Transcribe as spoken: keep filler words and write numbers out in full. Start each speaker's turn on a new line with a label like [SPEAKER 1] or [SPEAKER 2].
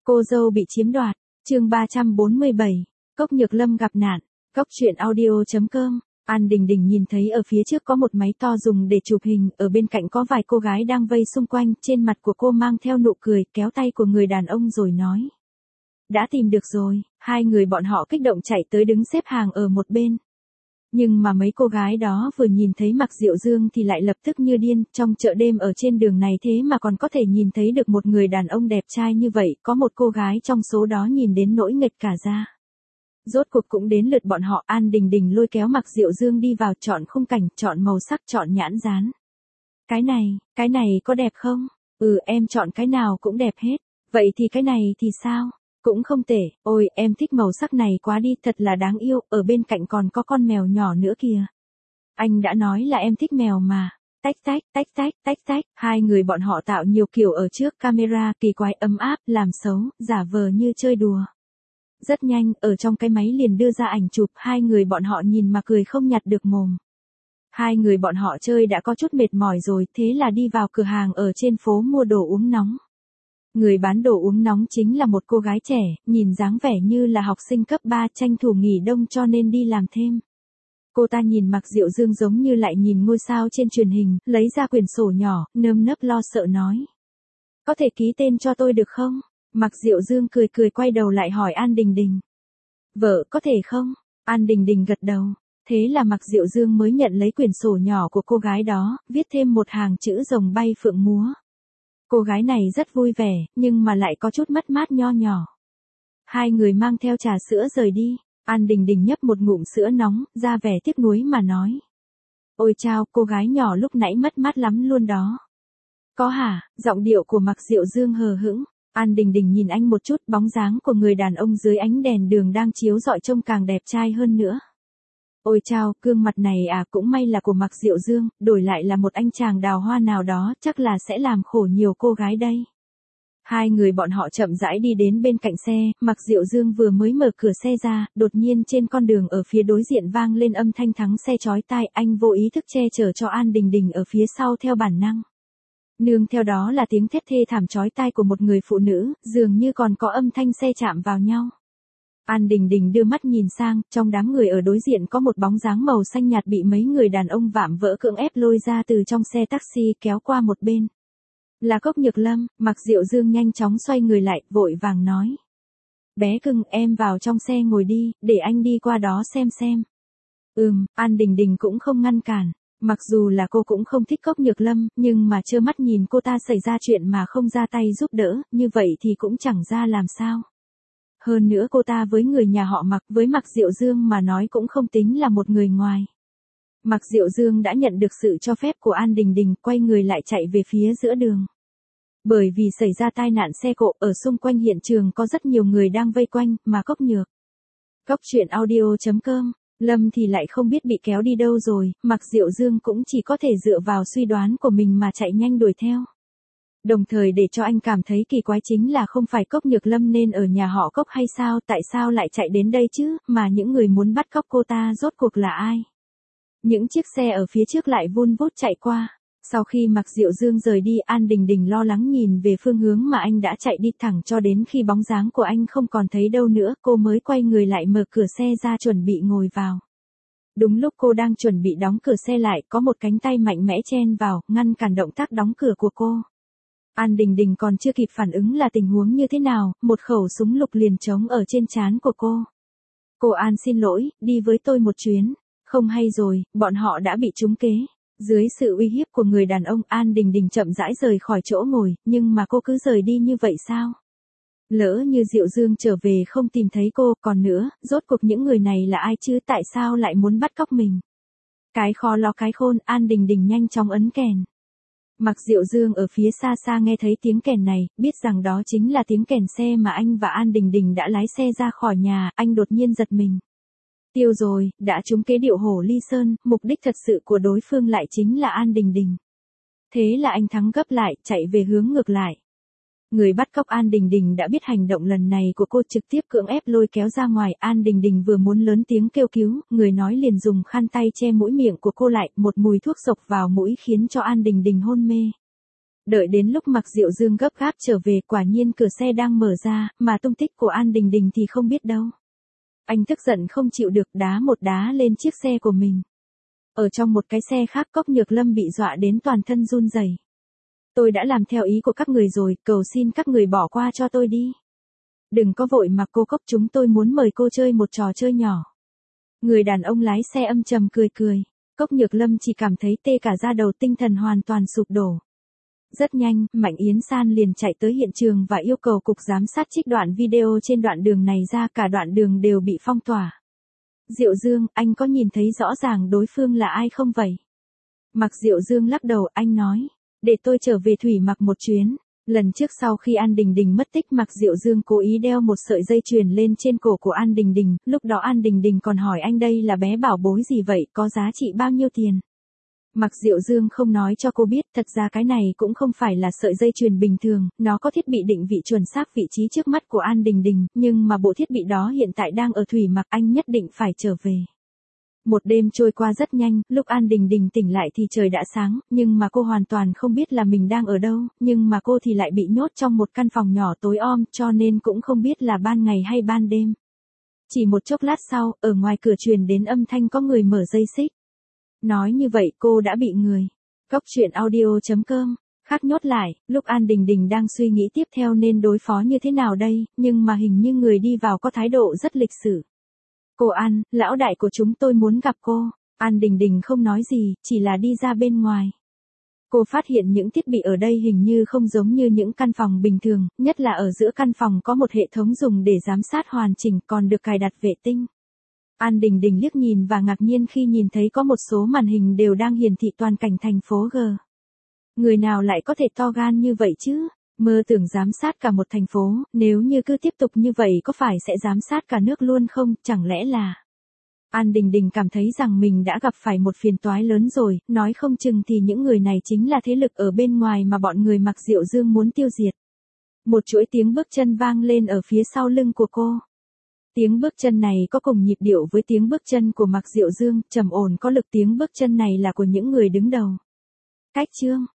[SPEAKER 1] Cô dâu bị chiếm đoạt, chương ba trăm bốn mươi bảy, Cốc Nhược Lâm gặp nạn, Cốc truyện audio chấm com. An Đình Đình nhìn thấy ở phía trước có một máy to dùng để chụp hình, ở bên cạnh có vài cô gái đang vây xung quanh, trên mặt của cô mang theo nụ cười, kéo tay của người đàn ông rồi nói. Đã tìm được rồi, hai người bọn họ kích động chạy tới đứng xếp hàng ở một bên. Nhưng mà mấy cô gái đó vừa nhìn thấy Mạc Diệu Dương thì lại lập tức như điên, trong chợ đêm ở trên đường này thế mà còn có thể nhìn thấy được một người đàn ông đẹp trai như vậy, có một cô gái trong số đó nhìn đến nỗi nghệt cả da. Rốt cuộc cũng đến lượt bọn họ. An Đình Đình lôi kéo Mạc Diệu Dương đi vào, chọn khung cảnh, chọn màu sắc, chọn nhãn dán. Cái này, cái này có đẹp không? Ừ, em chọn cái nào cũng đẹp hết. Vậy thì cái này thì sao? Cũng không tệ. Ôi, em thích màu sắc này quá đi, thật là đáng yêu, ở bên cạnh còn có con mèo nhỏ nữa kìa. Anh đã nói là em thích mèo mà. Tách tách, tách tách, tách tách, hai người bọn họ tạo nhiều kiểu ở trước camera, kỳ quái, ấm áp, làm xấu, giả vờ như chơi đùa. Rất nhanh, ở trong cái máy liền đưa ra ảnh chụp, hai người bọn họ nhìn mà cười không nhặt được mồm. Hai người bọn họ chơi đã có chút mệt mỏi rồi, thế là đi vào cửa hàng ở trên phố mua đồ uống nóng. Người bán đồ uống nóng chính là một cô gái trẻ, nhìn dáng vẻ như là học sinh cấp ba, tranh thủ nghỉ đông cho nên đi làm thêm. Cô ta nhìn Mạc Diệu Dương giống như lại nhìn ngôi sao trên truyền hình, lấy ra quyển sổ nhỏ, nơm nớp lo sợ nói. Có thể ký tên cho tôi được không? Mạc Diệu Dương cười cười quay đầu lại hỏi An Đình Đình. Vợ, có thể không? An Đình Đình gật đầu. Thế là Mạc Diệu Dương mới nhận lấy quyển sổ nhỏ của cô gái đó, viết thêm một hàng chữ rồng bay phượng múa. Cô gái này rất vui vẻ, nhưng mà lại có chút mất mát nho nhỏ. Hai người mang theo trà sữa rời đi. An Đình Đình nhấp một ngụm sữa nóng, ra vẻ tiếc nuối mà nói. Ôi chao, cô gái nhỏ lúc nãy mất mát lắm luôn đó. Có hả? Giọng điệu của Mạc Diệu Dương hờ hững. An Đình Đình nhìn anh một chút, bóng dáng của người đàn ông dưới ánh đèn đường đang chiếu rọi trông càng đẹp trai hơn nữa. Ôi chao, gương mặt này à, cũng may là của Mạc Diệu Dương, đổi lại là một anh chàng đào hoa nào đó, chắc là sẽ làm khổ nhiều cô gái đây. Hai người bọn họ chậm rãi đi đến bên cạnh xe, Mạc Diệu Dương vừa mới mở cửa xe ra, đột nhiên trên con đường ở phía đối diện vang lên âm thanh thắng xe chói tai, anh vô ý thức che chở cho An Đình Đình ở phía sau theo bản năng. Nương theo đó là tiếng thét thê thảm chói tai của một người phụ nữ, dường như còn có âm thanh xe chạm vào nhau. An Đình Đình đưa mắt nhìn sang, trong đám người ở đối diện có một bóng dáng màu xanh nhạt bị mấy người đàn ông vạm vỡ cưỡng ép lôi ra từ trong xe taxi kéo qua một bên. Là Cốc Nhược Lâm. Mạc Diệu Dương nhanh chóng xoay người lại, vội vàng nói. Bé cưng, em vào trong xe ngồi đi, để anh đi qua đó xem xem. Ừm, An Đình Đình cũng không ngăn cản. Mặc dù là cô cũng không thích Cốc Nhược Lâm, nhưng mà trơ mắt nhìn cô ta xảy ra chuyện mà không ra tay giúp đỡ, như vậy thì cũng chẳng ra làm sao. Hơn nữa cô ta với người nhà họ Mạc, với Mạc Diệu Dương mà nói cũng không tính là một người ngoài. Mạc Diệu Dương đã nhận được sự cho phép của An Đình Đình, quay người lại chạy về phía giữa đường. Bởi vì xảy ra tai nạn xe cộ, ở xung quanh hiện trường có rất nhiều người đang vây quanh, mà Cốc Nhược. Cốc truyện audio chấm com. Lâm thì lại không biết bị kéo đi đâu rồi, Mạc Diệu Dương cũng chỉ có thể dựa vào suy đoán của mình mà chạy nhanh đuổi theo. Đồng thời để cho anh cảm thấy kỳ quái chính là không phải Cốc Nhược Lâm nên ở nhà họ Cốc hay sao, tại sao lại chạy đến đây chứ, mà những người muốn bắt cóc cô ta rốt cuộc là ai? Những chiếc xe ở phía trước lại vun vút chạy qua. Sau khi Mạc Diệu Dương rời đi, An Đình Đình lo lắng nhìn về phương hướng mà anh đã chạy đi, thẳng cho đến khi bóng dáng của anh không còn thấy đâu nữa, cô mới quay người lại mở cửa xe ra chuẩn bị ngồi vào. Đúng lúc cô đang chuẩn bị đóng cửa xe lại, có một cánh tay mạnh mẽ chen vào, ngăn cản động tác đóng cửa của cô. An Đình Đình còn chưa kịp phản ứng là tình huống như thế nào, một khẩu súng lục liền trống ở trên trán của cô. Cô An xin lỗi, đi với tôi một chuyến. Không hay rồi, bọn họ đã bị trúng kế. Dưới sự uy hiếp của người đàn ông, An Đình Đình chậm rãi rời khỏi chỗ ngồi, nhưng mà cô cứ rời đi như vậy sao? Lỡ như Diệu Dương trở về không tìm thấy cô, còn nữa, rốt cuộc những người này là ai chứ, tại sao lại muốn bắt cóc mình? Cái khó lo cái khôn, An Đình Đình nhanh chóng ấn kèn. Mạc Diệu Dương ở phía xa xa nghe thấy tiếng kèn này, biết rằng đó chính là tiếng kèn xe mà anh và An Đình Đình đã lái xe ra khỏi nhà, anh đột nhiên giật mình. Tiêu rồi, đã trúng kế điệu hổ ly sơn, mục đích thật sự của đối phương lại chính là An Đình Đình. Thế là anh thắng gấp lại, chạy về hướng ngược lại. Người bắt cóc An Đình Đình đã biết hành động lần này của cô, trực tiếp cưỡng ép lôi kéo ra ngoài. An Đình Đình vừa muốn lớn tiếng kêu cứu, người nói liền dùng khăn tay che mũi miệng của cô lại, một mùi thuốc sộc vào mũi khiến cho An Đình Đình hôn mê. Đợi đến lúc Mạc Diệu Dương gấp gáp trở về, quả nhiên cửa xe đang mở ra, mà tung tích của An Đình Đình thì không biết đâu. Anh tức giận không chịu được, đá một đá lên chiếc xe của mình. Ở trong một cái xe khác, Cốc Nhược Lâm bị dọa đến toàn thân run rẩy. Tôi đã làm theo ý của các người rồi, cầu xin các người bỏ qua cho tôi đi. Đừng có vội mà cô Cốc, chúng tôi muốn mời cô chơi một trò chơi nhỏ. Người đàn ông lái xe âm trầm cười cười. Cốc Nhược Lâm chỉ cảm thấy tê cả da đầu, tinh thần hoàn toàn sụp đổ. Rất nhanh, Mạnh Yến San liền chạy tới hiện trường và yêu cầu cục giám sát trích đoạn video trên đoạn đường này ra, cả đoạn đường đều bị phong tỏa. Diệu Dương, anh có nhìn thấy rõ ràng đối phương là ai không vậy? Mạc Diệu Dương lắc đầu, anh nói, để tôi trở về Thủy Mặc một chuyến. Lần trước sau khi An Đình Đình mất tích, Mạc Diệu Dương cố ý đeo một sợi dây chuyền lên trên cổ của An Đình Đình, lúc đó An Đình Đình còn hỏi anh đây là bé bảo bối gì vậy, có giá trị bao nhiêu tiền. Mạc Diệu Dương không nói cho cô biết, thật ra cái này cũng không phải là sợi dây chuyền bình thường, nó có thiết bị định vị chuẩn xác vị trí trước mắt của An Đình Đình, nhưng mà bộ thiết bị đó hiện tại đang ở Thủy Mặc, anh nhất định phải trở về. Một đêm trôi qua rất nhanh, lúc An Đình Đình tỉnh lại thì trời đã sáng, nhưng mà cô hoàn toàn không biết là mình đang ở đâu, nhưng mà cô thì lại bị nhốt trong một căn phòng nhỏ tối om, cho nên cũng không biết là ban ngày hay ban đêm. Chỉ một chốc lát sau, ở ngoài cửa truyền đến âm thanh có người mở dây xích. Nói như vậy cô đã bị người. Cốc truyện audio chấm com, khắc nhốt lại, lúc An Đình Đình đang suy nghĩ tiếp theo nên đối phó như thế nào đây, nhưng mà hình như người đi vào có thái độ rất lịch sự. Cô An, lão đại của chúng tôi muốn gặp cô. An Đình Đình không nói gì, chỉ là đi ra bên ngoài. Cô phát hiện những thiết bị ở đây hình như không giống như những căn phòng bình thường, nhất là ở giữa căn phòng có một hệ thống dùng để giám sát hoàn chỉnh, còn được cài đặt vệ tinh. An Đình Đình liếc nhìn và ngạc nhiên khi nhìn thấy có một số màn hình đều đang hiển thị toàn cảnh thành phố G. Người nào lại có thể to gan như vậy chứ? Mơ tưởng giám sát cả một thành phố, nếu như cứ tiếp tục như vậy có phải sẽ giám sát cả nước luôn không, chẳng lẽ là... An Đình Đình cảm thấy rằng mình đã gặp phải một phiền toái lớn rồi, nói không chừng thì những người này chính là thế lực ở bên ngoài mà bọn người Mạc Diệu Dương muốn tiêu diệt. Một chuỗi tiếng bước chân vang lên ở phía sau lưng của cô. Tiếng bước chân này có cùng nhịp điệu với tiếng bước chân của Mạc Diệu Dương, trầm ổn có lực, tiếng bước chân này là của những người đứng đầu. Cách chương